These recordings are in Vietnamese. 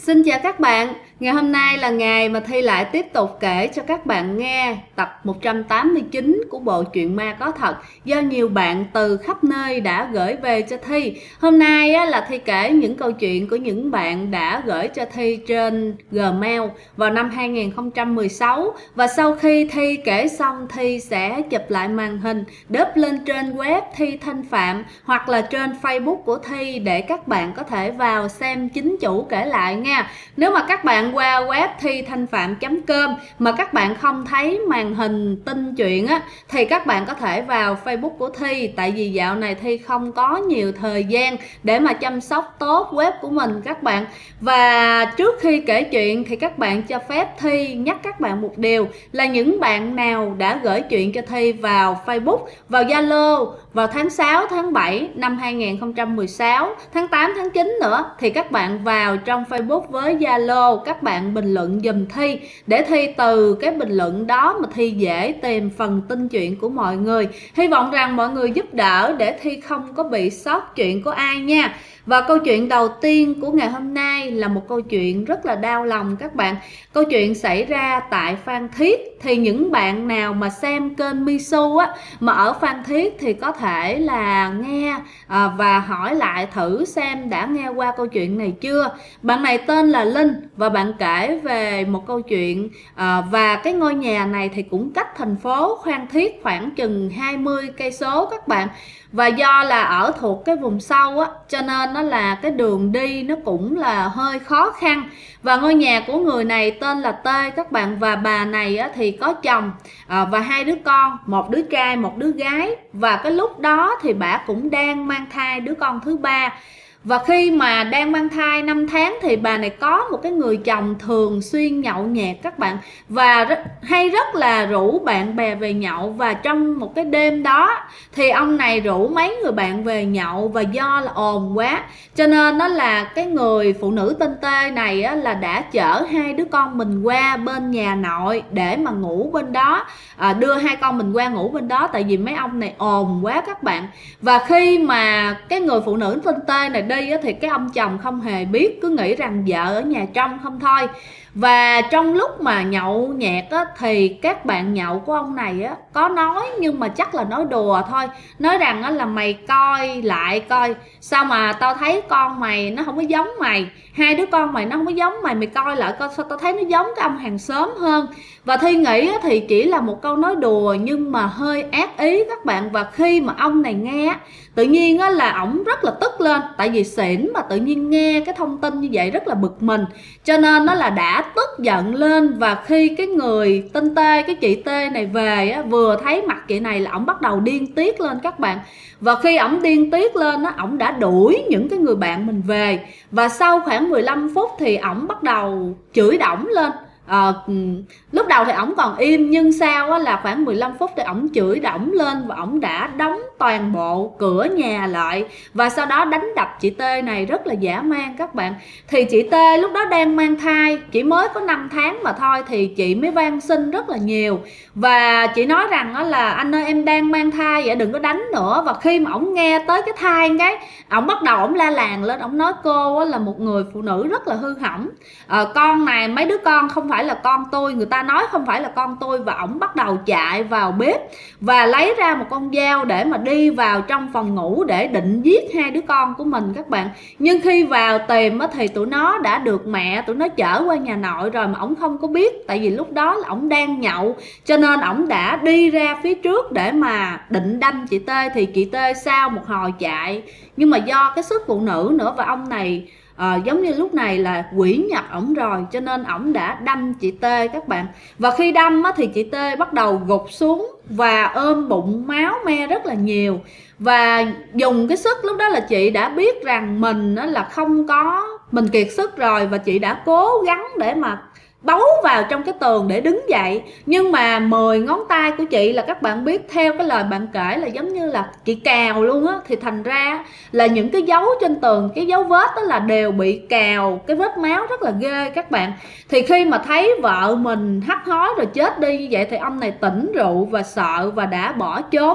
Xin chào các bạn, ngày hôm nay là ngày mà Thi lại tiếp tục kể cho các bạn nghe tập 189 của bộ truyện ma có thật do nhiều bạn từ khắp nơi đã gửi về cho Thi. Hôm nay là Thi kể những câu chuyện của những bạn đã gửi cho Thi trên Gmail vào năm 2016 và sau khi Thi kể xong Thi sẽ chụp lại màn hình đớp lên trên web Thi Thanh Phạm hoặc là trên Facebook của Thi để các bạn có thể vào xem chính chủ kể lại nha. Nếu mà các bạn qua web thi thanh phạm.com mà các bạn không thấy màn hình tin chuyện thì các bạn có thể vào Facebook của Thi, tại vì dạo này Thi không có nhiều thời gian để mà chăm sóc tốt web của mình các bạn. Và trước khi kể chuyện thì các bạn cho phép Thi nhắc các bạn một điều là những bạn nào đã gửi chuyện cho Thi vào Facebook, vào Zalo vào tháng 6, tháng 7 năm 2016, tháng 8, tháng 9 nữa thì các bạn vào trong Facebook với Zalo, các bạn bình luận giùm Thi để Thi từ cái bình luận đó mà Thi dễ tìm phần tin chuyện của mọi người. Hy vọng rằng mọi người giúp đỡ để Thi không có bị sót chuyện của ai nha. Và câu chuyện đầu tiên của ngày hôm nay là một câu chuyện rất là đau lòng các bạn. Câu chuyện xảy ra tại Phan Thiết. Thì những bạn nào mà xem kênh Misu mà ở Phan Thiết thì có thể là nghe và hỏi lại thử xem đã nghe qua câu chuyện này chưa. Bạn này tên là Linh và bạn kể về một câu chuyện và cái ngôi nhà này thì cũng cách thành phố Phan Thiết khoảng chừng 20 cây số các bạn. Và do là ở thuộc cái vùng sâu cho nên nó là cái đường đi nó cũng là hơi khó khăn. Và ngôi nhà của người này tên là Tê các bạn, và bà này thì có chồng và hai đứa con, một đứa trai một đứa gái. Và cái lúc đó thì bà cũng đang mang thai đứa con thứ ba. Và khi mà đang mang thai 5 tháng thì bà này có một cái người chồng thường xuyên nhậu nhẹt các bạn, và hay rất là rủ bạn bè về nhậu. Và trong một cái đêm đó thì ông này rủ mấy người bạn về nhậu, và do là ồn quá cho nên nó là cái người phụ nữ tên Tê này là đã chở hai đứa con mình qua bên nhà nội để mà ngủ bên đó, đưa hai con mình qua ngủ bên đó tại vì mấy ông này ồn quá các bạn. Và khi mà cái người phụ nữ tên Tê này đi thì cái ông chồng không hề biết, cứ nghĩ rằng vợ ở nhà trong không thôi. Và trong lúc mà nhậu nhẹt thì các bạn nhậu của ông này có nói, nhưng mà chắc là nói đùa thôi, nói rằng là mày coi lại coi sao mà tao thấy con mày nó không có giống mày, hai đứa con mày nó không có giống mày, mày coi lại coi sao tao thấy nó giống cái ông hàng xóm hơn. Và Thi nghĩ thì chỉ là một câu nói đùa nhưng mà hơi ác ý các bạn. Và khi mà ông này nghe tự nhiên là ổng rất là tức lên, tại vì xỉn mà tự nhiên nghe cái thông tin như vậy rất là bực mình, cho nên nó là đã tức giận lên. Và khi cái người tên Tê, cái chị Tê này về vừa thấy mặt chị này là ổng bắt đầu điên tiết lên các bạn. Và khi ổng điên tiết lên ổng đã đuổi những cái người bạn mình về. Và sau khoảng 15 phút thì ổng bắt đầu chửi đổng lên. Lúc đầu thì ổng còn im, nhưng sau là khoảng 15 phút thì ổng chửi đổng lên và ổng đã đóng toàn bộ cửa nhà lại, và sau đó đánh đập chị Tê này rất là dã man các bạn. Thì chị Tê lúc đó đang mang thai, chỉ mới có 5 tháng mà thôi, thì chị mới van xin rất là nhiều. Và chị nói rằng là anh ơi em đang mang thai vậy đừng có đánh nữa. Và khi mà ổng nghe tới cái thai cái ổng bắt đầu ổng la làng lên, ổng nói cô là một người phụ nữ rất là hư hỏng, con này mấy đứa con không phải là con tôi, người ta nói không phải là con tôi. Và ổng bắt đầu chạy vào bếp và lấy ra một con dao để mà đi vào trong phòng ngủ để định giết hai đứa con của mình các bạn. Nhưng khi vào tìm thì tụi nó đã được mẹ tụi nó chở qua nhà nội rồi mà ổng không có biết, tại vì lúc đó là ổng đang nhậu, cho nên ổng đã đi ra phía trước để mà định đâm chị Tê. Thì chị Tê sau một hồi chạy, nhưng mà do cái sức phụ nữ nữa và ông này giống như lúc này là quỷ nhập ổng rồi, cho nên ổng đã đâm chị Tê các bạn. Và khi đâm thì chị Tê bắt đầu gục xuống và ôm bụng máu me rất là nhiều. Và dùng cái sức lúc đó là chị đã biết rằng mình là không có, mình kiệt sức rồi, và chị đã cố gắng để mà bấu vào trong cái tường để đứng dậy. Nhưng mà 10 ngón tay của chị là các bạn biết, theo cái lời bạn kể là giống như là chị cào luôn thì thành ra là những cái dấu trên tường, cái dấu vết đó là đều bị cào, cái vết máu rất là ghê các bạn. Thì khi mà thấy vợ mình hắt hối rồi chết đi như vậy thì ông này tỉnh rượu và sợ và đã bỏ trốn.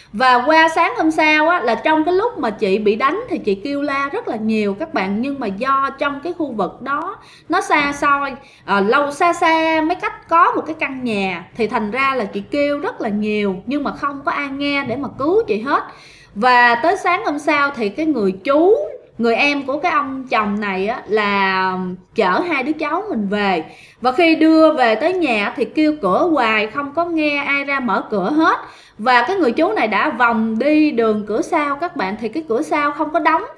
Và qua sáng hôm sau á, là trong cái lúc mà chị bị đánh thì chị kêu la rất là nhiều các bạn, nhưng mà do trong cái khu vực đó nó xa xôi, lâu xa xa mấy cách có một cái căn nhà, thì thành ra là chị kêu rất là nhiều nhưng mà không có ai nghe để mà cứu chị hết. Và tới sáng hôm sau thì cái người em của cái ông chồng này á, là chở hai đứa cháu mình về, và khi đưa về tới nhà thì kêu cửa hoài không có nghe ai ra mở cửa hết. Và cái người chú này đã vòng đi đường cửa sau các bạn, thì cái cửa sau không có đóng,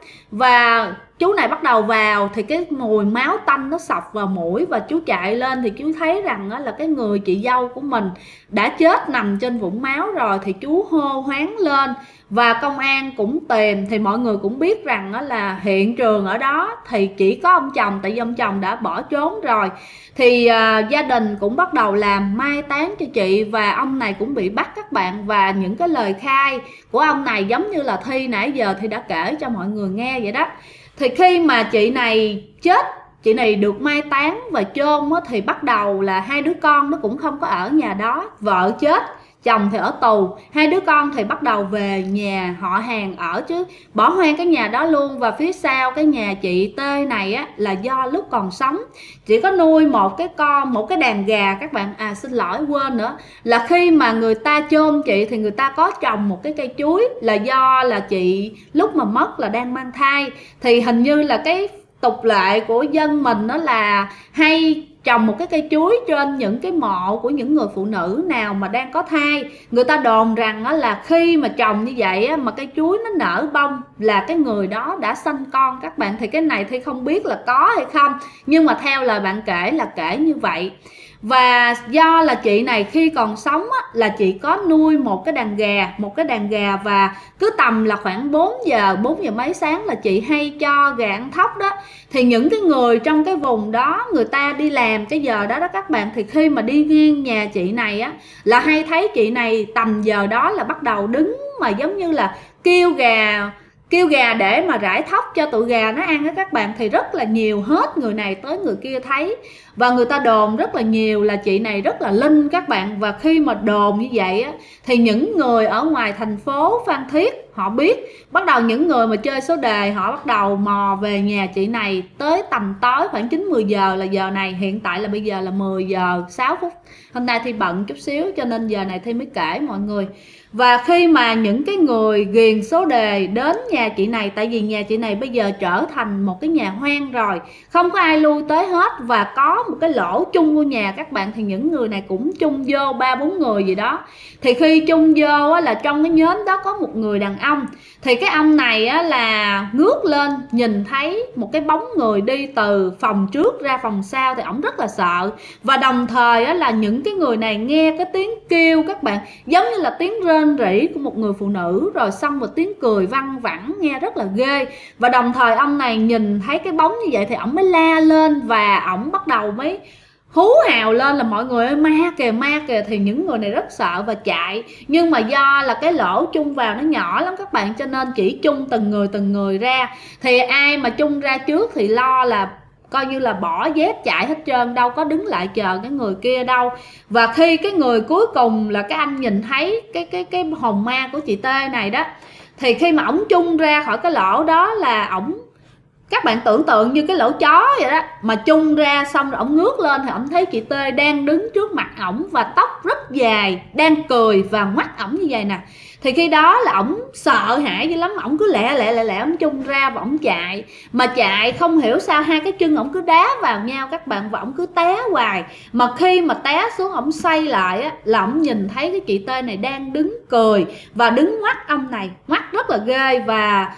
và chú này bắt đầu vào thì cái mùi máu tanh nó xộc vào mũi, và chú chạy lên thì chú thấy rằng là cái người chị dâu của mình đã chết nằm trên vũng máu rồi. Thì chú hô hoáng lên và công an cũng tìm, thì mọi người cũng biết rằng là hiện trường ở đó thì chỉ có ông chồng, tại vì ông chồng đã bỏ trốn rồi. Thì gia đình cũng bắt đầu làm mai táng cho chị, và ông này cũng bị bắt các bạn. Và những cái lời khai của ông này giống như là Thi nãy giờ Thi đã kể cho mọi người nghe vậy đó. Thì khi mà chị này chết, chị này được mai táng và chôn á, thì bắt đầu là hai đứa con nó cũng không có ở nhà đó. Vợ chết, chồng thì ở tù, hai đứa con thì bắt đầu về nhà họ hàng ở, chứ bỏ hoang cái nhà đó luôn. Và phía sau cái nhà chị T này á, là do lúc còn sống chỉ có nuôi một cái đàn gà các bạn. Xin lỗi quên nữa, là khi mà người ta chôn chị thì người ta có trồng một cái cây chuối, là do là chị lúc mà mất là đang mang thai. Thì hình như là cái tục lệ của dân mình đó là hay trồng một cái cây chuối trên những cái mộ của những người phụ nữ nào mà đang có thai. Người ta đồn rằng là khi mà trồng như vậy mà cây chuối nó nở bông là cái người đó đã sanh con các bạn. Thì cái này thì không biết là có hay không, nhưng mà theo lời bạn kể là kể như vậy. Và do là chị này khi còn sống á, là chị có nuôi một cái đàn gà, và cứ tầm là khoảng 4 giờ mấy sáng là chị hay cho gà ăn thóc đó. Thì những cái người trong cái vùng đó người ta đi làm cái giờ đó các bạn, thì khi mà đi ngang nhà chị này á, là hay thấy chị này tầm giờ đó là bắt đầu đứng mà giống như là kêu gà để mà rải thóc cho tụi gà nó ăn á các bạn. Thì rất là nhiều, hết người này tới người kia thấy, và người ta đồn rất là nhiều là chị này rất là linh các bạn. Và khi mà đồn như vậy á, thì những người ở ngoài thành phố Phan Thiết họ biết, bắt đầu những người mà chơi số đề họ bắt đầu mò về nhà chị này tới tầm tối khoảng 9-10 giờ, là giờ này hiện tại là bây giờ là 10 giờ 6 phút. Hôm nay Thi bận chút xíu cho nên giờ này Thi mới kể mọi người. Và khi mà những cái người ghiền số đề đến nhà chị này, tại vì nhà chị này bây giờ trở thành một cái nhà hoang rồi, không có ai lui tới hết, và có một cái lỗ chung của nhà các bạn. Thì những người này cũng chung vô 3-4 người gì đó. Thì khi chung vô á, là trong cái nhóm đó có một người đàn ông. Thì cái ông này á, là ngước lên nhìn thấy một cái bóng người đi từ phòng trước ra phòng sau, thì ổng rất là sợ. Và đồng thời á, là những cái người này nghe cái tiếng kêu các bạn, giống như là tiếng rên rỉ của một người phụ nữ, rồi xong một tiếng cười văng vẳng nghe rất là ghê. Và đồng thời ông này nhìn thấy cái bóng như vậy thì ổng mới la lên, và ổng bắt đầu mới hú hào lên là mọi người ơi ma kìa. Thì những người này rất sợ và chạy, nhưng mà do là cái lỗ chung vào nó nhỏ lắm các bạn, cho nên chỉ chung từng người ra. Thì ai mà chung ra trước thì lo là coi như là bỏ dép chạy hết trơn, đâu có đứng lại chờ cái người kia đâu. Và khi cái người cuối cùng là cái anh nhìn thấy cái hồn ma của chị T này đó, thì khi mà ổng chung ra khỏi cái lỗ đó là ổng, các bạn tưởng tượng như cái lỗ chó vậy đó, mà chung ra xong rồi ổng ngước lên thì ổng thấy chị T đang đứng trước mặt ổng, và tóc rất dài, đang cười và ngoắt ổng như vậy nè. Thì khi đó là ổng sợ hãi dữ lắm, ổng cứ lẹ ổng chung ra và ổng chạy. Mà chạy không hiểu sao hai cái chân ổng cứ đá vào nhau các bạn, và ổng cứ té hoài. Mà khi mà té xuống ổng xoay lại á, là ổng nhìn thấy cái chị T này đang đứng cười và đứng ngoắt ông này, ngoắt rất là ghê. Và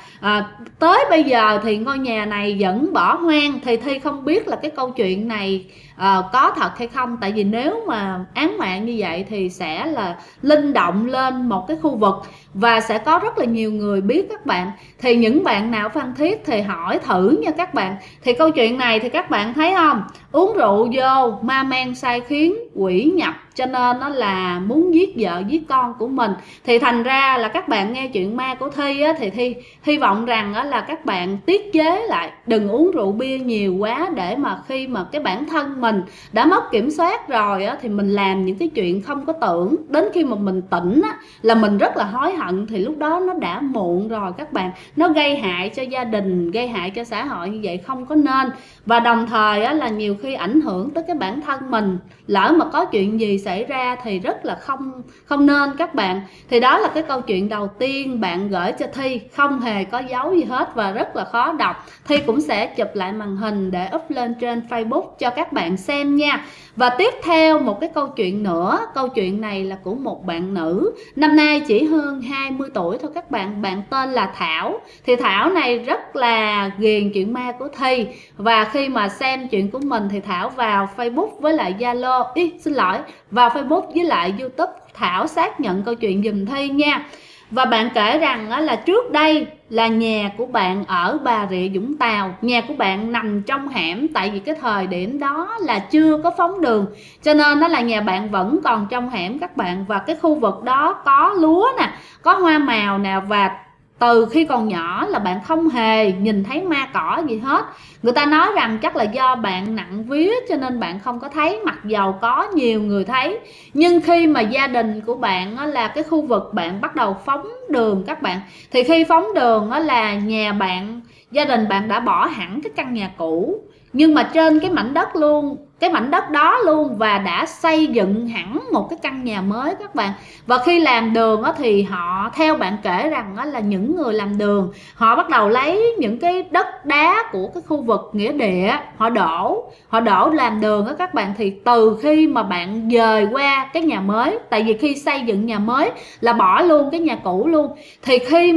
tới bây giờ thì ngôi nhà này vẫn bỏ hoang. Thì Thi không biết là cái câu chuyện này có thật hay không, tại vì nếu mà án mạng như vậy thì sẽ là linh động lên một cái khu vực và sẽ có rất là nhiều người biết các bạn. Thì những bạn nào Phan Thiết thì hỏi thử nha các bạn. Thì câu chuyện này thì các bạn thấy không, uống rượu vô ma men sai khiến, quỷ nhập, cho nên nó là muốn giết vợ giết con của mình. Thì thành ra là các bạn nghe chuyện ma của Thi á, thì Thi hy vọng rằng á, là các bạn tiết chế lại, đừng uống rượu bia nhiều quá, để mà khi mà cái bản thân mình đã mất kiểm soát rồi á, thì mình làm những cái chuyện không có tưởng. Đến khi mà mình tỉnh á, là mình rất là là hối hận thì lúc đó nó đã muộn rồi các bạn. Nó gây hại cho gia đình, gây hại cho xã hội như vậy không có nên. Và đồng thời á, là nhiều khi ảnh hưởng tới cái bản thân mình, lỡ mà có chuyện gì xảy ra thì rất là không nên các bạn. Thì đó là cái câu chuyện đầu tiên bạn gửi cho Thi, không hề có dấu gì hết và rất là khó đọc. Thi cũng sẽ chụp lại màn hình để up lên trên Facebook cho các bạn xem nha. Và tiếp theo một cái câu chuyện nữa. Câu chuyện này là của một bạn nữ, năm nay chỉ hơn 20 tuổi thôi các bạn. Bạn tên là Thảo. Thì Thảo này rất là ghiền chuyện ma của Thi. Và khi mà xem chuyện của mình thì Thảo vào Facebook với lại Zalo, vào Facebook với lại YouTube. Thảo xác nhận câu chuyện giùm Thi nha. Và bạn kể rằng là trước đây là nhà của bạn ở Bà Rịa Vũng Tàu. Nhà của bạn nằm trong hẻm, tại vì cái thời điểm đó là chưa có phóng đường, cho nên đó là nhà bạn vẫn còn trong hẻm các bạn. Và cái khu vực đó có lúa nè, có hoa màu nè. Và từ khi còn nhỏ là bạn không hề nhìn thấy ma cỏ gì hết. Người ta nói rằng chắc là do bạn nặng vía cho nên bạn không có thấy, mặc dầu có nhiều người thấy. Nhưng khi mà gia đình của bạn là cái khu vực bạn bắt đầu phóng đường các bạn, thì khi phóng đường là nhà bạn, gia đình bạn đã bỏ hẳn cái căn nhà cũ, nhưng mà trên cái mảnh đất luôn, cái mảnh đất đó luôn, và đã xây dựng hẳn một cái căn nhà mới các bạn. Và khi làm đường thì họ, theo bạn kể rằng là những người làm đường họ bắt đầu lấy những cái đất đá của cái khu vực nghĩa địa, họ đổ làm đường các bạn. Thì từ khi mà bạn dời qua cái nhà mới, tại vì khi xây dựng nhà mới là bỏ luôn cái nhà cũ luôn, thì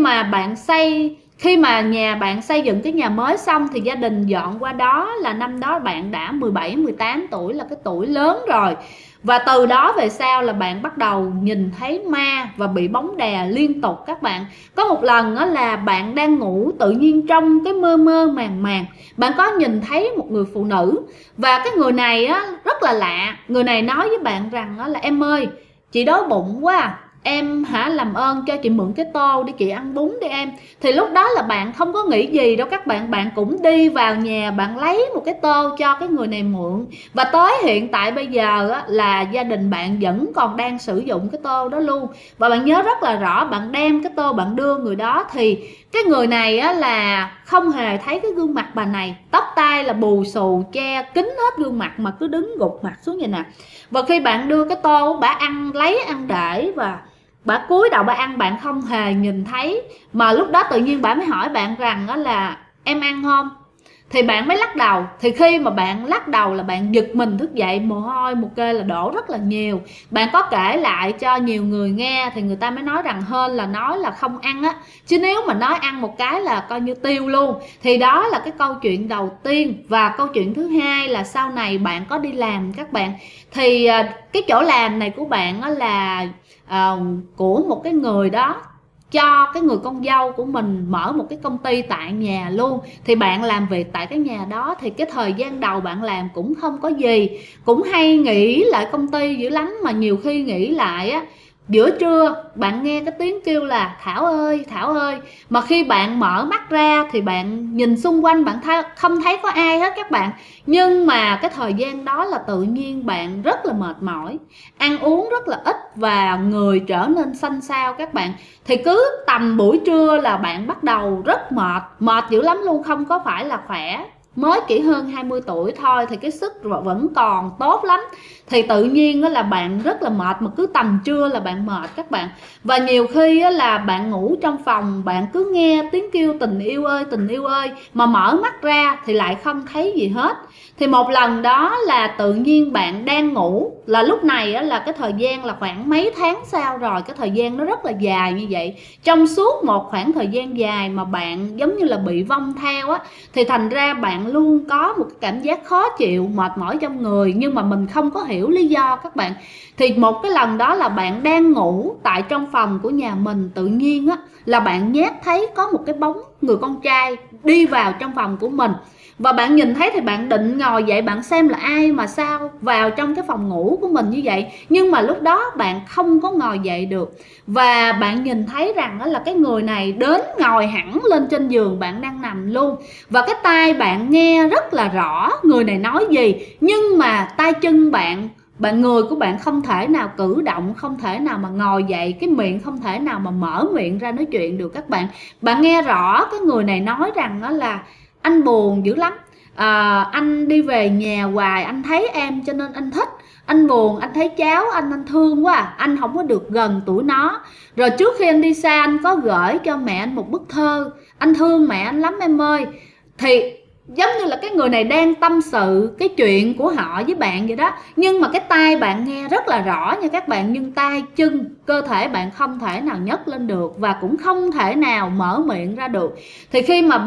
khi mà nhà bạn xây dựng cái nhà mới xong thì gia đình dọn qua đó, là năm đó bạn đã 17-18 tuổi, là cái tuổi lớn rồi. Và từ đó về sau là bạn bắt đầu nhìn thấy ma và bị bóng đè liên tục các bạn. Có một lần là bạn đang ngủ, tự nhiên trong cái mơ mơ màng màng bạn có nhìn thấy một người phụ nữ. Và cái người này rất là lạ. Người này nói với bạn rằng là em ơi, chị đói bụng quá à, em làm ơn cho chị mượn cái tô để chị ăn bún đi em. Thì lúc đó là bạn không có nghĩ gì đâu các bạn. Bạn cũng đi vào nhà, bạn lấy một cái tô cho cái người này mượn. Và tới hiện tại bây giờ là gia đình bạn vẫn còn đang sử dụng cái tô đó luôn. Và bạn nhớ rất là rõ, bạn đem cái tô bạn đưa người đó, thì cái người này là không hề thấy cái gương mặt bà này. Tóc tai là bù xù, che kín hết gương mặt mà cứ đứng gục mặt xuống vậy nè. Và khi bạn đưa cái tô, bà lấy ăn để và bà cúi đầu bà ăn, bạn không hề nhìn thấy. Mà lúc đó tự nhiên bà mới hỏi bạn rằng là em ăn không? Thì bạn mới lắc đầu. Thì khi mà bạn lắc đầu là bạn giật mình thức dậy, mồ hôi một kê là đổ rất là nhiều. Bạn có kể lại cho nhiều người nghe thì người ta mới nói rằng hên là nói là không ăn á, chứ nếu mà nói ăn một cái là coi như tiêu luôn. Thì đó là cái câu chuyện đầu tiên. Và câu chuyện thứ hai là sau này bạn có đi làm các bạn. Thì cái chỗ làm này của bạn là của một cái người đó cho cái người con dâu của mình mở một cái công ty tại nhà luôn. Thì bạn làm việc tại cái nhà đó. Thì cái thời gian đầu bạn làm cũng không có gì, cũng hay nghỉ lại công ty dữ lắm. Mà nhiều khi nghỉ lại giữa trưa bạn nghe cái tiếng kêu là Thảo ơi, Thảo ơi. Mà khi bạn mở mắt ra thì bạn nhìn xung quanh, bạn không thấy có ai hết các bạn. Nhưng mà cái thời gian đó là tự nhiên bạn rất là mệt mỏi, ăn uống rất là ít và người trở nên xanh xao các bạn. Thì cứ tầm buổi trưa là bạn bắt đầu rất mệt dữ lắm luôn, không có phải là khỏe. Mới chỉ hơn 20 tuổi thôi thì cái sức vẫn còn tốt lắm. Thì tự nhiên là bạn rất là mệt, mà cứ tầm trưa là bạn mệt các bạn. Và nhiều khi là bạn ngủ trong phòng, bạn cứ nghe tiếng kêu tình yêu ơi, tình yêu ơi, mà mở mắt ra thì lại không thấy gì hết. Thì một lần đó là tự nhiên bạn đang ngủ, là lúc này là cái thời gian là khoảng mấy tháng sau rồi, cái thời gian nó rất là dài như vậy. Trong suốt một khoảng thời gian dài mà bạn giống như là bị vong theo thì thành ra bạn luôn có một cái cảm giác khó chịu, mệt mỏi trong người, nhưng mà mình không có hiểu lý do các bạn. Thì một cái lần đó là bạn đang ngủ tại trong phòng của nhà mình, tự nhiên là bạn nhát thấy có một cái bóng người con trai đi vào trong phòng của mình. Và bạn nhìn thấy thì bạn định ngồi dậy bạn xem là ai mà sao vào trong cái phòng ngủ của mình như vậy. Nhưng mà lúc đó bạn không có ngồi dậy được. Và bạn nhìn thấy rằng là cái người này đến ngồi hẳn lên trên giường bạn đang nằm luôn. Và cái tai bạn nghe rất là rõ người này nói gì, nhưng mà tay chân bạn người của bạn không thể nào cử động, không thể nào mà ngồi dậy, cái miệng không thể nào mà mở miệng ra nói chuyện được các bạn. Bạn nghe rõ cái người này nói rằng đó là anh buồn dữ lắm, anh đi về nhà hoài, anh thấy em cho nên anh thích, anh buồn, anh thấy cháu anh thương quá, anh không có được gần tuổi nó. Rồi trước khi anh đi xa anh có gửi cho mẹ anh một bức thơ, anh thương mẹ anh lắm em ơi. Thì giống như là cái người này đang tâm sự cái chuyện của họ với bạn vậy đó, nhưng mà cái tai bạn nghe rất là rõ nha các bạn, nhưng tay chân cơ thể bạn không thể nào nhấc lên được và cũng không thể nào mở miệng ra được. Thì khi mà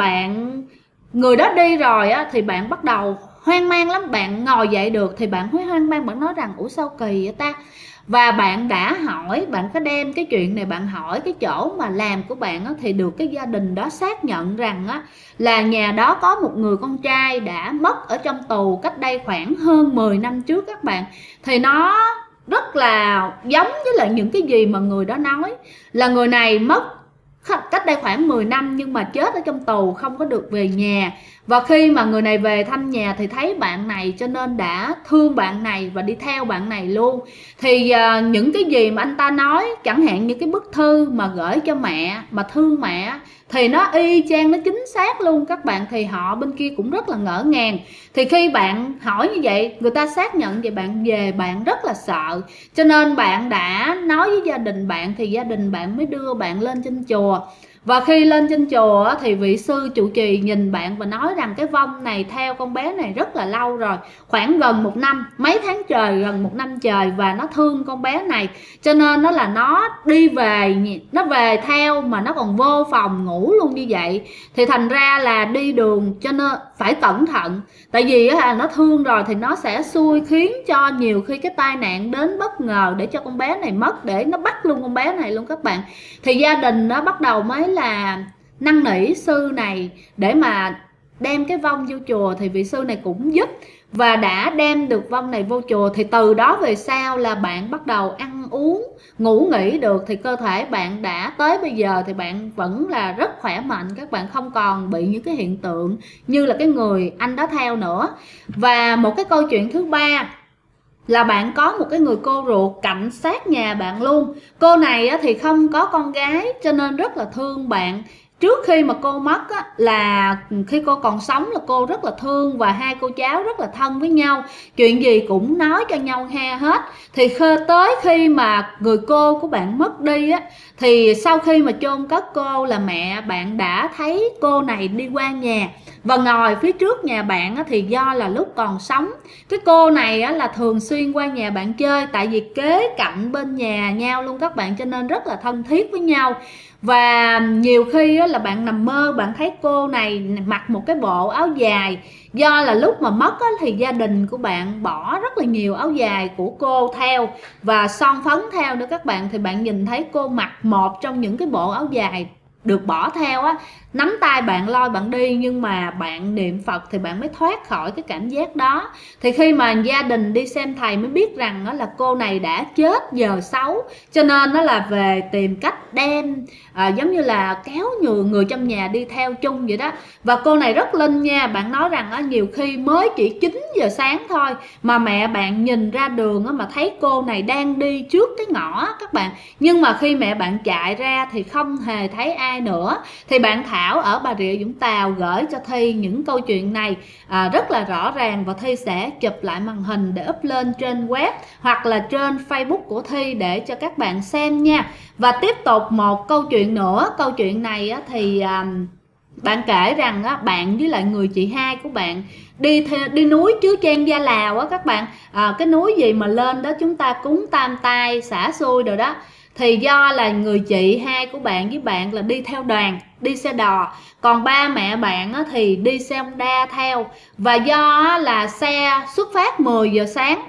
người đó đi rồi á, thì bạn bắt đầu hoang mang lắm. Bạn ngồi dậy được thì bạn hoang mang, bạn nói rằng ủa sao kỳ vậy ta. Và bạn đã hỏi, bạn có đem cái chuyện này bạn hỏi cái chỗ mà làm của bạn á, thì được cái gia đình đó xác nhận rằng á, là nhà đó có một người con trai đã mất ở trong tù cách đây khoảng hơn 10 năm trước các bạn. Thì nó rất là giống với lại những cái gì mà người đó nói, là người này mất cách đây khoảng 10 năm nhưng mà chết ở trong tù, không có được về nhà. Và khi mà người này về thăm nhà thì thấy bạn này cho nên đã thương bạn này và đi theo bạn này luôn. Thì những cái gì mà anh ta nói, chẳng hạn như cái bức thư mà gửi cho mẹ mà thương mẹ, thì nó y chang, nó chính xác luôn các bạn. Thì họ bên kia cũng rất là ngỡ ngàng. Thì khi bạn hỏi như vậy, người ta xác nhận vậy, bạn về bạn rất là sợ, cho nên bạn đã nói với gia đình bạn, thì gia đình bạn mới đưa bạn lên trên chùa. Và khi lên trên chùa thì vị sư trụ trì nhìn bạn và nói rằng cái vong này theo con bé này rất là lâu rồi, khoảng gần 1 năm, mấy tháng trời, gần 1 năm trời, và nó thương con bé này, cho nên nó là nó đi về, nó về theo mà nó còn vô phòng ngủ luôn như vậy. Thì thành ra là đi đường cho nên phải cẩn thận, tại vì nó thương rồi thì nó sẽ xui khiến cho nhiều khi cái tai nạn đến bất ngờ để cho con bé này mất, để nó bắt luôn con bé này luôn các bạn. Thì gia đình nó bắt đầu mới là năn nỉ sư này để mà đem cái vong vô chùa, thì vị sư này cũng giúp và đã đem được vong này vô chùa. Thì từ đó về sau là bạn bắt đầu ăn uống, ngủ nghỉ được, thì cơ thể bạn đã tới bây giờ thì bạn vẫn là rất khỏe mạnh, các bạn không còn bị những cái hiện tượng như là cái người anh đó theo nữa. Và một cái câu chuyện thứ ba là bạn có một cái người cô ruột cạnh sát nhà bạn luôn. Cô này thì không có con gái cho nên rất là thương bạn. Trước khi mà cô mất á, là khi cô còn sống là cô rất là thương, và hai cô cháu rất là thân với nhau, chuyện gì cũng nói cho nhau nghe hết. Thì tới khi mà người cô của bạn mất đi á, thì sau khi mà chôn cất cô là mẹ bạn đã thấy cô này đi qua nhà và ngồi phía trước nhà bạn á, thì do là lúc còn sống cái cô này á, là thường xuyên qua nhà bạn chơi, tại vì kế cạnh bên nhà nhau luôn các bạn, cho nên rất là thân thiết với nhau. Và nhiều khi là bạn nằm mơ bạn thấy cô này mặc một cái bộ áo dài, do là lúc mà mất thì gia đình của bạn bỏ rất là nhiều áo dài của cô theo và son phấn theo nữa các bạn. Thì bạn nhìn thấy cô mặc một trong những cái bộ áo dài được bỏ theo á, nắm tay bạn lôi bạn đi, nhưng mà bạn niệm Phật thì bạn mới thoát khỏi cái cảm giác đó. Thì khi mà gia đình đi xem thầy mới biết rằng đó là cô này đã chết giờ xấu, cho nên nó là về tìm cách đem giống như là kéo nhiều người trong nhà đi theo chung vậy đó. Và cô này rất linh nha, bạn nói rằng nhiều khi mới chỉ 9 giờ sáng thôi mà mẹ bạn nhìn ra đường mà thấy cô này đang đi trước cái ngõ các bạn, nhưng mà khi mẹ bạn chạy ra thì không hề thấy ai nữa. Thì bạn Thảo ở Bà Rịa Vũng Tàu gửi cho Thi những câu chuyện này rất là rõ ràng, và Thi sẽ chụp lại màn hình để up lên trên web hoặc là trên Facebook của Thi để cho các bạn xem nha. Và tiếp tục một câu chuyện nữa. Câu chuyện này thì bạn kể rằng bạn với lại người chị hai của bạn đi núi Chứa Chan Gia Lào các bạn. Cái núi gì mà lên đó chúng ta cúng tam tai xả xui rồi đó. Thì do là người chị hai của bạn với bạn là đi theo đoàn, đi xe đò, còn ba mẹ bạn thì đi xe Honda theo. Và do là xe xuất phát 10 giờ sáng,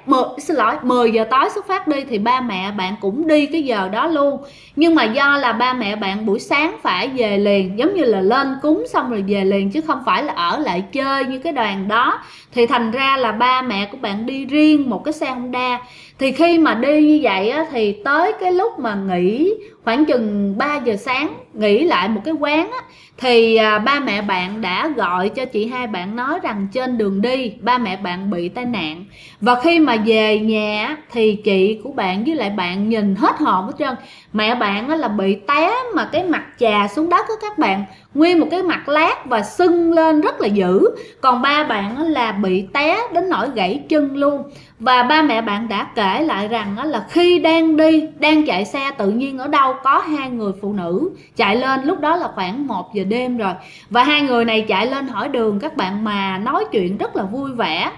10 giờ tối xuất phát đi, thì ba mẹ bạn cũng đi cái giờ đó luôn. Nhưng mà do là ba mẹ bạn buổi sáng phải về liền, giống như là lên cúng xong rồi về liền, chứ không phải là ở lại chơi như cái đoàn đó. Thì thành ra là ba mẹ của bạn đi riêng một cái xe Honda. Thì khi mà đi như vậy thì tới cái lúc mà nghỉ khoảng chừng 3 giờ sáng nghỉ lại một cái quán á, thì ba mẹ bạn đã gọi cho chị hai bạn nói rằng trên đường đi ba mẹ bạn bị tai nạn. Và khi mà về nhà thì chị của bạn với lại bạn nhìn hết hồn hết trơn. Mẹ bạn là bị té mà cái mặt chà xuống đất đó các bạn, nguyên một cái mặt lát và sưng lên rất là dữ. Còn ba bạn là bị té đến nỗi gãy chân luôn. Và ba mẹ bạn đã kể lại rằng là khi đang chạy xe, tự nhiên ở đâu có hai người phụ nữ chạy lên, lúc đó là khoảng 1 giờ đêm rồi. Và hai người này chạy lên hỏi đường các bạn, mà nói chuyện rất là vui vẻ.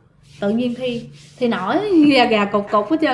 Tự nhiên thì nổi gà cục cục hết trơn.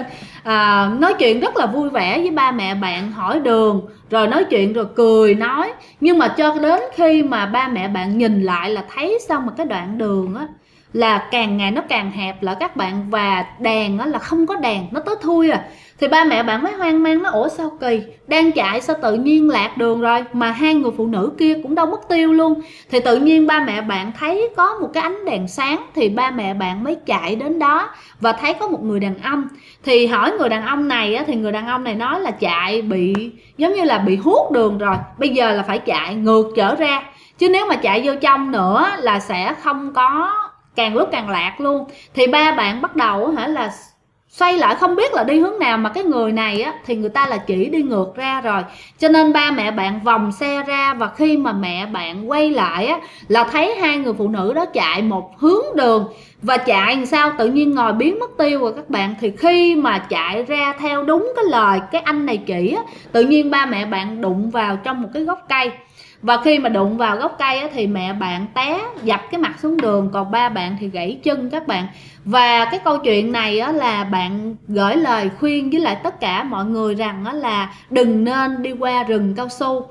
Nói chuyện rất là vui vẻ với ba mẹ bạn, hỏi đường rồi nói chuyện rồi cười nói. Nhưng mà cho đến khi mà ba mẹ bạn nhìn lại là thấy xong mà cái đoạn đường á là càng ngày nó càng hẹp lại các bạn, và đèn á là không có đèn, nó tới thui à. Thì ba mẹ bạn mới hoang mang, nó ủa sao kỳ, đang chạy sao tự nhiên lạc đường rồi, mà hai người phụ nữ kia cũng đâu mất tiêu luôn. Thì tự nhiên ba mẹ bạn thấy có một cái ánh đèn sáng, thì ba mẹ bạn mới chạy đến đó và thấy có một người đàn ông. Thì hỏi người đàn ông này á, thì người đàn ông này nói là chạy bị giống như là bị hút đường rồi, bây giờ là phải chạy ngược trở ra, chứ nếu mà chạy vô trong nữa là sẽ không có, càng lúc càng lạc luôn. Thì ba bạn bắt đầu là xoay lại không biết là đi hướng nào, mà cái người này á thì người ta là chỉ đi ngược ra rồi, cho nên ba mẹ bạn vòng xe ra. Và khi mà mẹ bạn quay lại á là thấy hai người phụ nữ đó chạy một hướng đường, và chạy làm sao tự nhiên ngồi biến mất tiêu rồi các bạn. Thì khi mà chạy ra theo đúng cái lời cái anh này chỉ á, tự nhiên ba mẹ bạn đụng vào trong một cái gốc cây. Và khi mà đụng vào gốc cây á, thì mẹ bạn té dập cái mặt xuống đường, còn ba bạn thì gãy chân các bạn. Và cái câu chuyện này á, là bạn gửi lời khuyên với lại tất cả mọi người rằng á, là đừng nên đi qua rừng cao su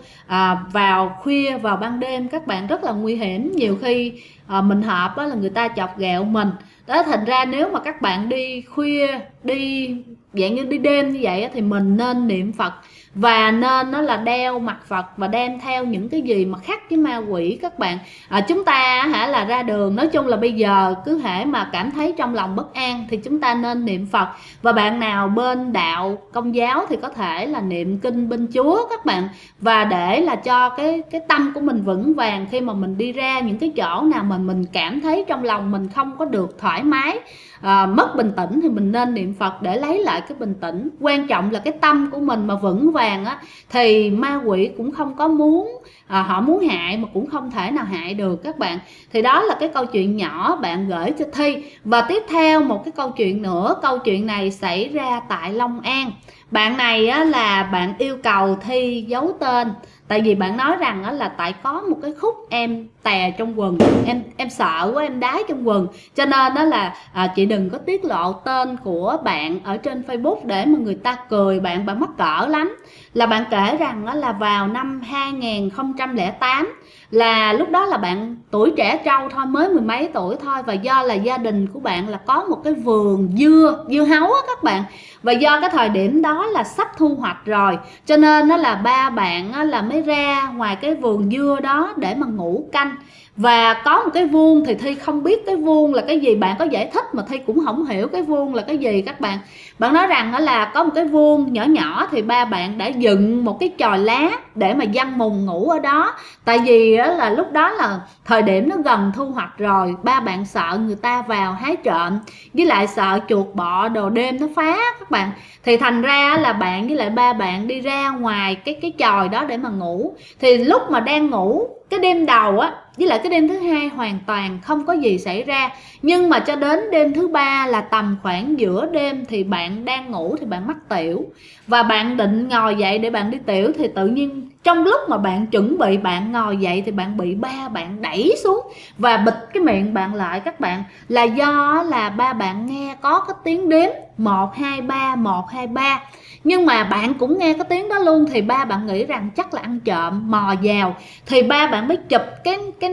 vào khuya, vào ban đêm các bạn, rất là nguy hiểm. Nhiều khi mình hợp á, là người ta chọc ghẹo mình đó. Thành ra nếu mà các bạn đi khuya, đi dạng như đi đêm như vậy á, thì mình nên niệm Phật, và nên nó là đeo mặt Phật và đem theo những cái gì mà khác với ma quỷ các bạn. Chúng ta là ra đường, nói chung là bây giờ cứ hễ mà cảm thấy trong lòng bất an thì chúng ta nên niệm Phật. Và bạn nào bên đạo Công giáo thì có thể là niệm kinh bên Chúa các bạn, và để là cho cái tâm của mình vững vàng khi mà mình đi ra những cái chỗ nào mà mình cảm thấy trong lòng mình không có được thoải mái, mất bình tĩnh, thì mình nên niệm Phật để lấy lại cái bình tĩnh. Quan trọng là cái tâm của mình mà vững vàng á, thì ma quỷ cũng không có muốn, họ muốn hại mà cũng không thể nào hại được các bạn. Thì đó là cái câu chuyện nhỏ bạn gửi cho Thi. Và tiếp theo một cái câu chuyện nữa, câu chuyện này xảy ra tại Long An. Bạn này á, là bạn yêu cầu Thi giấu tên, tại vì bạn nói rằng á, là tại có một cái khúc em tè trong quần, em sợ quá, em đái trong quần, cho nên đó là chị đừng có tiết lộ tên của bạn ở trên Facebook để mà người ta cười bạn mắc cỡ lắm. Là bạn kể rằng á, là vào năm 2008, là lúc đó là bạn tuổi trẻ trâu thôi, mới 10 mấy tuổi thôi, và do là gia đình của bạn là có một cái vườn dưa hấu á các bạn, và do cái thời điểm đó là sắp thu hoạch rồi, cho nên đó là ba bạn á, là mới ra ngoài cái vườn dưa đó để mà ngủ canh. Và có một cái vuông thì Thi không biết cái vuông là cái gì, bạn có giải thích mà Thi cũng không hiểu cái vuông là cái gì các bạn. Bạn nói rằng đó là có một cái vuông nhỏ nhỏ, thì ba bạn đã dựng một cái chòi lá để mà giăng mùng ngủ ở đó. Tại vì là lúc đó là thời điểm nó gần thu hoạch rồi, ba bạn sợ người ta vào hái trộm, với lại sợ chuột bọ đồ đêm nó phá các bạn. Thì thành ra là bạn với lại ba bạn đi ra ngoài cái chòi đó để mà ngủ. Thì lúc mà đang ngủ cái đêm đầu á với lại cái đêm thứ hai hoàn toàn không có gì xảy ra, nhưng mà cho đến đêm thứ ba là tầm khoảng giữa đêm thì bạn đang ngủ thì bạn mắc tiểu, và bạn định ngồi dậy để bạn đi tiểu, thì tự nhiên trong lúc mà bạn chuẩn bị bạn ngồi dậy thì bạn bị ba bạn đẩy xuống và bịt cái miệng bạn lại các bạn. Là do là ba bạn nghe có cái tiếng đếm 1 2 3 1 2 3, nhưng mà bạn cũng nghe cái tiếng đó luôn, thì ba bạn nghĩ rằng chắc là ăn trộm mò vào, thì ba bạn mới chụp cái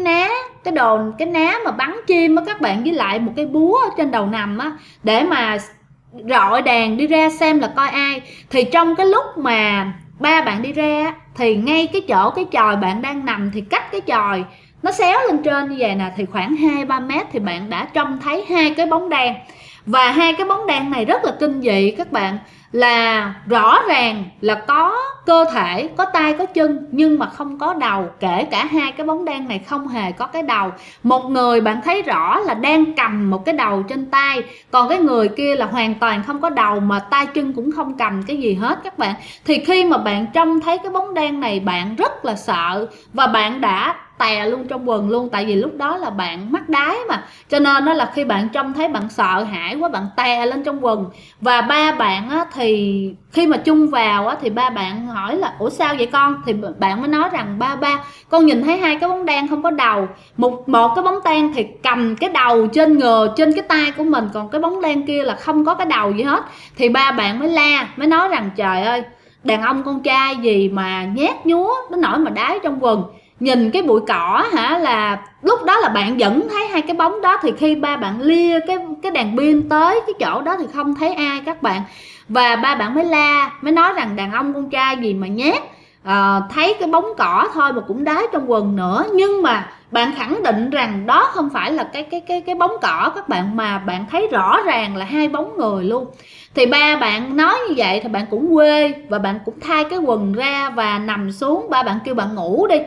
ná mà bắn chim á các bạn, với lại một cái búa ở trên đầu nằm á, để mà rọi đèn đi ra xem là coi ai. Thì trong cái lúc mà ba bạn đi ra thì ngay cái chỗ cái chòi bạn đang nằm, thì cách cái chòi nó xéo lên trên như vậy nè, thì khoảng 2-3 mét thì bạn đã trông thấy hai cái bóng đen. Và hai cái bóng đen này rất là kinh dị các bạn, là rõ ràng là có cơ thể, có tay có chân nhưng mà không có đầu. Kể cả hai cái bóng đen này không hề có cái đầu. Một người bạn thấy rõ là đang cầm một cái đầu trên tay, còn cái người kia là hoàn toàn không có đầu mà tay chân cũng không cầm cái gì hết các bạn. Thì khi mà bạn trông thấy cái bóng đen này, bạn rất là sợ và bạn đã tè luôn trong quần luôn. Tại vì lúc đó là bạn mắc đái mà, cho nên đó là khi bạn trông thấy bạn sợ hãi quá, bạn tè lên trong quần. Và ba bạn á, thì khi mà chung vào á, thì ba bạn hỏi là ủa sao vậy con, thì bạn mới nói rằng ba con nhìn thấy hai cái bóng đen không có đầu, một cái bóng đen thì cầm cái đầu trên ngờ trên cái tay của mình, còn cái bóng đen kia là không có cái đầu gì hết. Thì ba bạn mới la, mới nói rằng trời ơi, đàn ông con trai gì mà nhát nhúa nó nổi mà đái trong quần. Nhìn cái bụi cỏ hả, là lúc đó là bạn vẫn thấy hai cái bóng đó. Thì khi ba bạn lia cái đèn pin tới cái chỗ đó thì không thấy ai các bạn. Và ba bạn mới la, mới nói rằng đàn ông con trai gì mà nhát, thấy cái bóng cỏ thôi mà cũng đái trong quần nữa. Nhưng mà bạn khẳng định rằng đó không phải là cái bóng cỏ các bạn, mà bạn thấy rõ ràng là hai bóng người luôn. Thì ba bạn nói như vậy thì bạn cũng quê, và bạn cũng thay cái quần ra và nằm xuống. Ba bạn kêu bạn ngủ đi,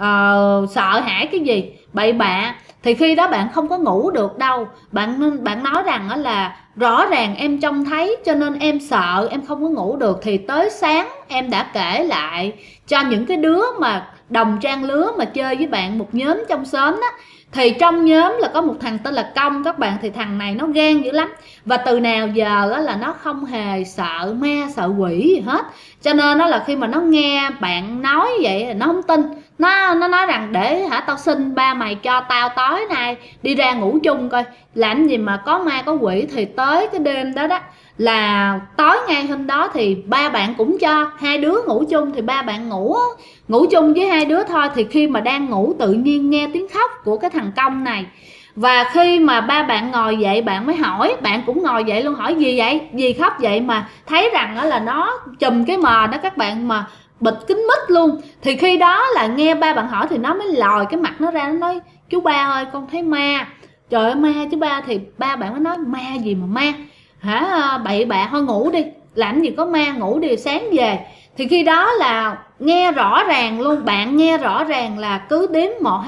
sợ hãi cái gì bậy bạ. Thì khi đó bạn không có ngủ được đâu. Bạn nói rằng đó là rõ ràng em trông thấy cho nên em sợ, em không có ngủ được. Thì tới sáng em đã kể lại cho những cái đứa mà đồng trang lứa mà chơi với bạn, một nhóm trong xóm đó. Thì trong nhóm là có một thằng tên là Công các bạn. Thì thằng này nó gan dữ lắm, và từ nào giờ đó là nó không hề sợ ma sợ quỷ gì hết. Cho nên đó là khi mà nó nghe bạn nói vậy nó không tin. Nó nói rằng để tao xin ba mày cho tao tối nay đi ra ngủ chung coi, làm gì mà có ma có quỷ. Thì tới cái đêm đó đó là tối ngày hôm đó thì ba bạn cũng cho hai đứa ngủ chung. Thì ba bạn ngủ chung với hai đứa thôi. Thì khi mà đang ngủ tự nhiên nghe tiếng khóc của cái thằng Công này. Và khi mà ba bạn ngồi dậy, bạn mới hỏi, bạn cũng ngồi dậy luôn, hỏi gì vậy, gì khóc vậy, mà thấy rằng đó là nó chùm cái mờ đó các bạn, mà bịt kín mít luôn. Thì khi đó là nghe ba bạn hỏi thì nó mới lòi cái mặt nó ra, nó nói chú ba ơi con thấy ma. Trời ơi ma chú ba. Thì ba bạn mới nói ma gì mà ma hả, bậy bạ, thôi ngủ đi, làm gì có ma, ngủ đi sáng về. Thì khi đó là nghe rõ ràng luôn, bạn nghe rõ ràng là cứ đếm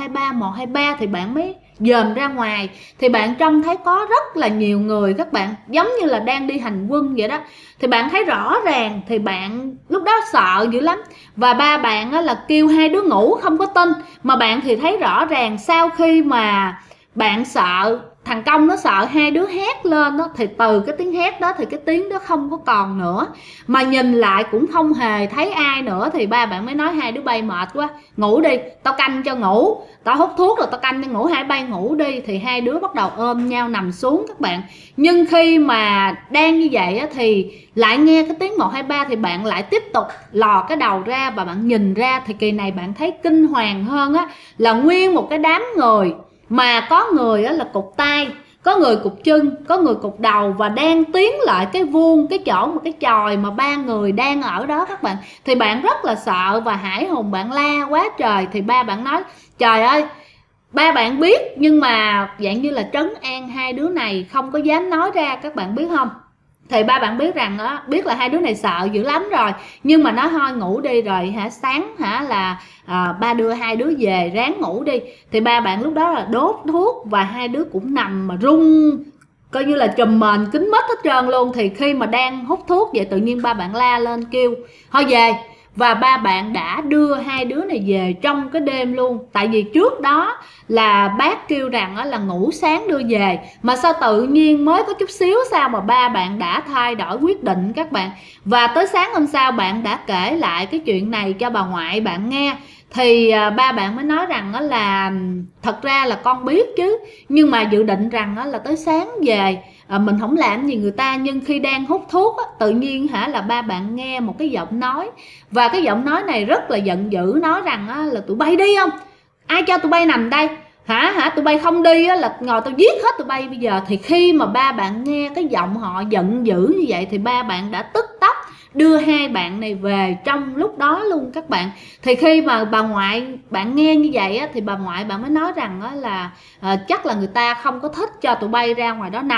123 thì bạn mới dòm ra ngoài. Thì bạn trông thấy có rất là nhiều người các bạn, giống như là đang đi hành quân vậy đó. Thì bạn thấy rõ ràng, thì bạn lúc đó sợ dữ lắm. Và ba bạn là kêu hai đứa ngủ không có tin. Mà bạn thì thấy rõ ràng sau khi mà bạn sợ, thằng Công nó sợ hai đứa hét lên đó, thì từ cái tiếng hét đó thì cái tiếng đó không có còn nữa, mà nhìn lại cũng không hề thấy ai nữa. Thì ba bạn mới nói hai đứa bay mệt quá, ngủ đi, tao canh cho ngủ, tao hút thuốc rồi tao canh cho ngủ, hai bay ngủ đi. Thì hai đứa bắt đầu ôm nhau nằm xuống các bạn. Nhưng khi mà đang như vậy thì lại nghe cái tiếng 123 thì bạn lại tiếp tục lò cái đầu ra và bạn nhìn ra. Thì kỳ này bạn thấy kinh hoàng hơn á, là nguyên một cái đám người, mà có người là cụt tay, có người cụt chân, có người cụt đầu, và đang tiến lại cái vuông, cái chỗ mà cái chòi mà ba người đang ở đó các bạn. Thì bạn rất là sợ và hãi hùng, bạn la quá trời. Thì ba bạn nói trời ơi, ba bạn biết nhưng mà dạng như là trấn an hai đứa này không có dám nói ra, các bạn biết không. Thì ba bạn biết rằng đó, biết là hai đứa này sợ dữ lắm rồi, nhưng mà nói thôi ngủ đi rồi sáng là ba đưa hai đứa về ráng ngủ đi. Thì ba bạn lúc đó là đốt thuốc và hai đứa cũng nằm mà run, coi như là chùm mền kín mít hết trơn luôn. Thì khi mà đang hút thuốc vậy tự nhiên ba bạn la lên kêu thôi về. Và ba bạn đã đưa hai đứa này về trong cái đêm luôn. Tại vì trước đó là bác kêu rằng là ngủ sáng đưa về, mà sao tự nhiên mới có chút xíu sao mà ba bạn đã thay đổi quyết định các bạn. Và tới sáng hôm sau bạn đã kể lại cái chuyện này cho bà ngoại bạn nghe. Thì ba bạn mới nói rằng là thật ra là con biết chứ, nhưng mà dự định rằng là tới sáng về mình không làm gì người ta. Nhưng khi đang hút thuốc tự nhiên là ba bạn nghe một cái giọng nói, và cái giọng nói này rất là giận dữ, nói rằng là tụi bay đi không, ai cho tụi bay nằm đây hả, tụi bay không đi là ngồi tao giết hết tụi bay bây giờ. Thì khi mà ba bạn nghe cái giọng họ giận dữ như vậy thì ba bạn đã tức tốc đưa hai bạn này về trong lúc đó luôn các bạn. Thì khi mà bà ngoại bạn nghe như vậy thì bà ngoại bạn mới nói rằng là chắc là người ta không có thích cho tụi bay ra ngoài đó nằm,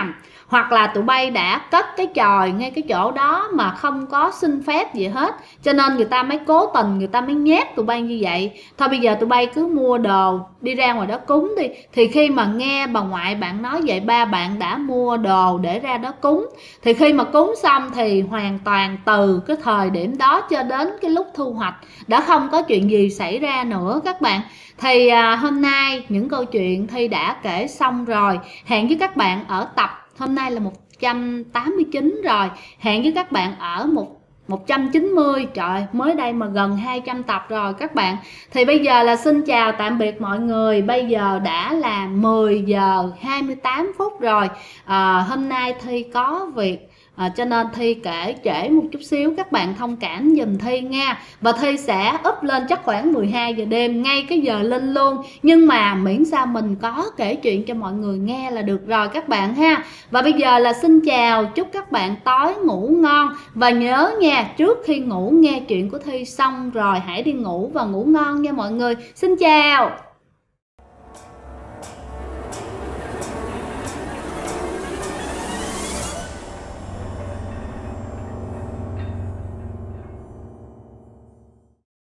hoặc là tụi bay đã cất cái chòi ngay cái chỗ đó mà không có xin phép gì hết, cho nên người ta mới cố tình, người ta mới nhét tụi bay như vậy. Thôi bây giờ tụi bay cứ mua đồ đi ra ngoài đó cúng đi. Thì khi mà nghe bà ngoại bạn nói vậy, ba bạn đã mua đồ để ra đó cúng, thì khi mà cúng xong thì hoàn toàn từ cái thời điểm đó cho đến cái lúc thu hoạch đã không có chuyện gì xảy ra nữa các bạn. Thì hôm nay những câu chuyện Thi đã kể xong rồi. Hẹn với các bạn ở tập, hôm nay là 189 rồi, hẹn với các bạn ở 190. Trời, mới đây mà gần 200 tập rồi các bạn. Thì bây giờ là xin chào tạm biệt mọi người. Bây giờ đã là 10 giờ 28 phút rồi. Hôm nay Thi có việc, cho nên Thi kể trễ một chút xíu, các bạn thông cảm giùm Thi nha. Và Thi sẽ up lên chắc khoảng 12 giờ đêm, ngay cái giờ lên luôn. Nhưng mà miễn sao mình có kể chuyện cho mọi người nghe là được rồi các bạn ha. Và bây giờ là xin chào, chúc các bạn tối ngủ ngon. Và nhớ nha, trước khi ngủ nghe chuyện của Thi xong rồi hãy đi ngủ và ngủ ngon nha mọi người. Xin chào.